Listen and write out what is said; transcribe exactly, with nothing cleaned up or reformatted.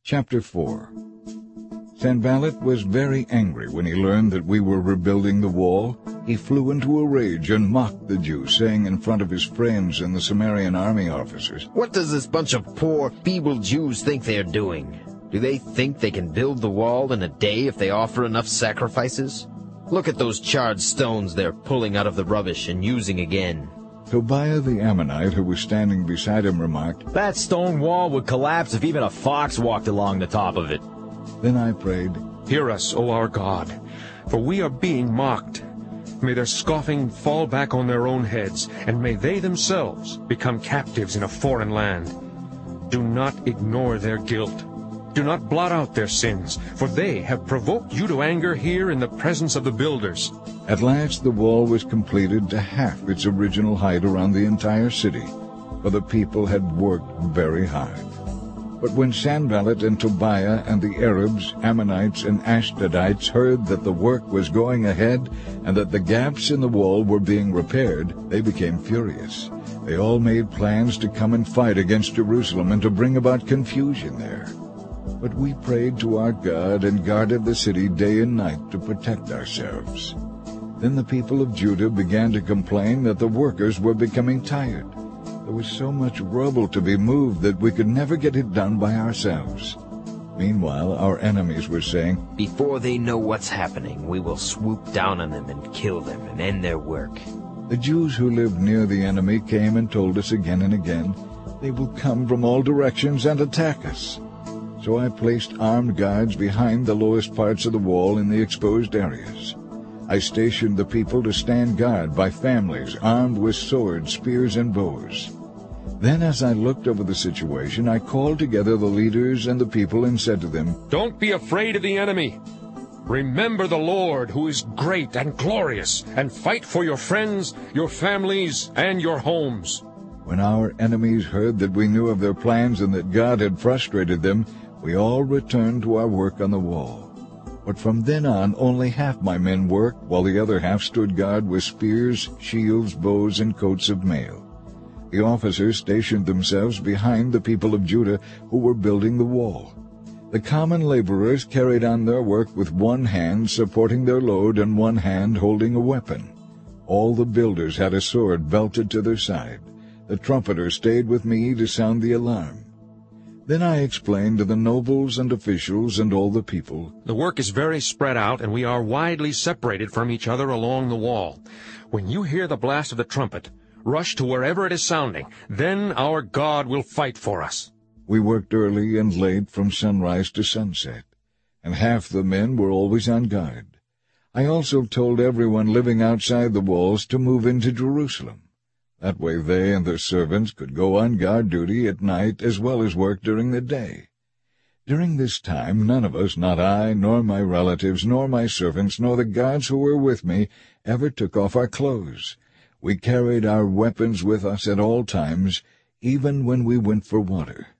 Chapter four. Sanballat was very angry when he learned that we were rebuilding the wall. He flew into a rage and mocked the Jews, saying in front of his friends and the Samaritan army officers, "What does this bunch of poor, feeble Jews think they are doing? Do they think they can build the wall in a day if they offer enough sacrifices? Look at those charred stones they're pulling out of the rubbish and using again." Tobiah the Ammonite, who was standing beside him, remarked, "That stone wall would collapse if even a fox walked along the top of it." Then I prayed, "Hear us, O our God, for we are being mocked. May their scoffing fall back on their own heads, and may they themselves become captives in a foreign land. Do not ignore their guilt. Do not blot out their sins, for they have provoked you to anger here in the presence of the builders." At last the wall was completed to half its original height around the entire city, for the people had worked very hard. But when Sanballat and Tobiah and the Arabs, Ammonites, and Ashdodites heard that the work was going ahead and that the gaps in the wall were being repaired, they became furious. They all made plans to come and fight against Jerusalem and to bring about confusion there. But we prayed to our God and guarded the city day and night to protect ourselves. Then the people of Judah began to complain that the workers were becoming tired. There was so much rubble to be moved that we could never get it done by ourselves. Meanwhile, our enemies were saying, "Before they know what's happening, we will swoop down on them and kill them and end their work." The Jews who lived near the enemy came and told us again and again, "They will come from all directions and attack us." So I placed armed guards behind the lowest parts of the wall in the exposed areas. I stationed the people to stand guard by families, armed with swords, spears, and bows. Then as I looked over the situation, I called together the leaders and the people and said to them, "Don't be afraid of the enemy. Remember the Lord, who is great and glorious, and fight for your friends, your families, and your homes." When our enemies heard that we knew of their plans and that God had frustrated them, we all returned to our work on the wall. But from then on, only half my men worked, while the other half stood guard with spears, shields, bows, and coats of mail. The officers stationed themselves behind the people of Judah who were building the wall. The common laborers carried on their work with one hand supporting their load and one hand holding a weapon. All the builders had a sword belted to their side. The trumpeter stayed with me to sound the alarm. Then I explained to the nobles and officials and all the people, "The work is very spread out, and we are widely separated from each other along the wall. When you hear the blast of the trumpet, rush to wherever it is sounding. Then our God will fight for us." We worked early and late from sunrise to sunset, and half the men were always on guard. I also told everyone living outside the walls to move into Jerusalem. That way they and their servants could go on guard duty at night as well as work during the day. During this time none of us, not I, nor my relatives, nor my servants, nor the guards who were with me, ever took off our clothes. We carried our weapons with us at all times, even when we went for water.